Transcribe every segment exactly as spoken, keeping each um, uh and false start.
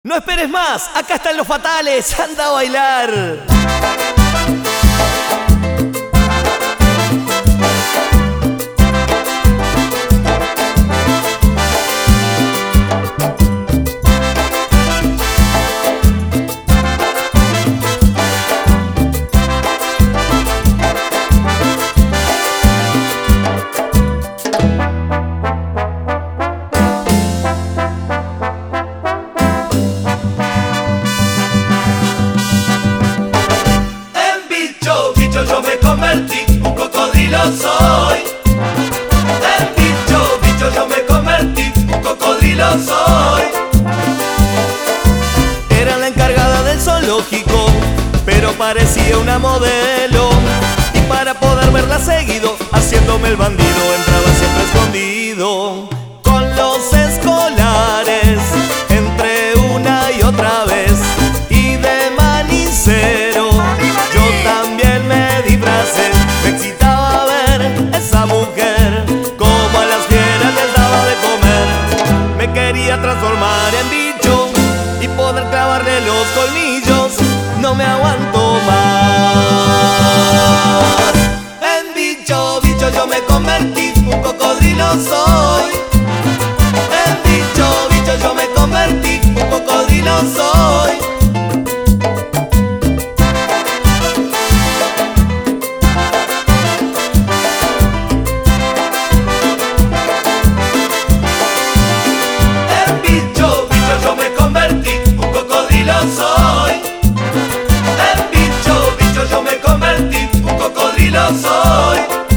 No esperes más, acá están los fatales, anda a bailar. Yo me convertí, un cocodrilo soy. En bicho, bicho yo me convertí, un cocodrilo soy. Era la encargada del zoológico, pero parecía una modelo. Y para poder verla seguido, haciéndome el bandido, entraba siempre escondido. Con los escolares, entre una y otra vez. Y de manicero, yo también me disfracé. Me excitaba ver esa mujer, como a las fieras les daba de comer. Me quería transformar en bicho y poder clavarle los colmillos. No me aguanto más. En bicho, bicho yo me convertí, un cocodrilo soy. En bicho, bicho yo me convertí, un cocodrilo soy. Soy.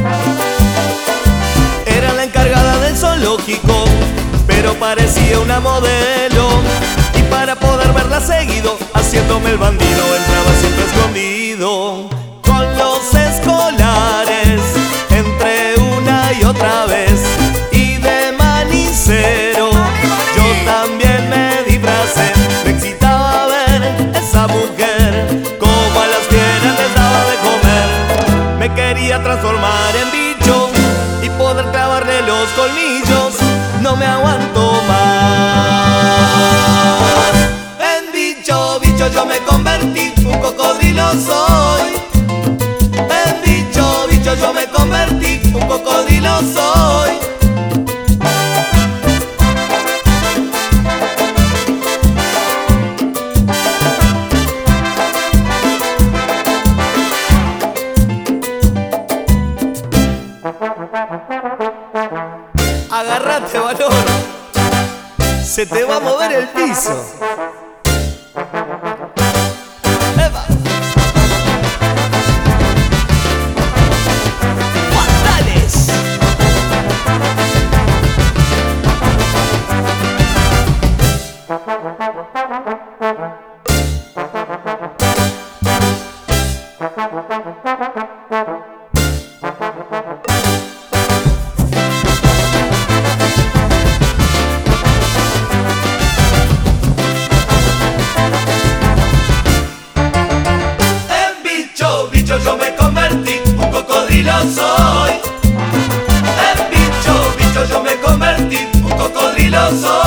Era la encargada del zoológico, pero parecía una modelo. Y para poder verla seguido, haciéndome el bandido, entraba siempre escondido. Con los escolares, entre una y otra vez. Y de manicero, yo también me disfracé. Me excitaba ver esa mujer, como a las fieras les daba de comer. Me quería transformar en bicho y poder clavarle los colmillos. No me aguanto más. En bicho, bicho yo me convertí, un cocodrilo soy. En bicho, bicho yo me convertí, un cocodrilo soy. Agarrate, valor. Se te va a mover el piso. ¡Epa! ¡Fatales! Yo me convertí, un cocodrilo soy. En bicho, bicho yo me convertí, un cocodrilo soy.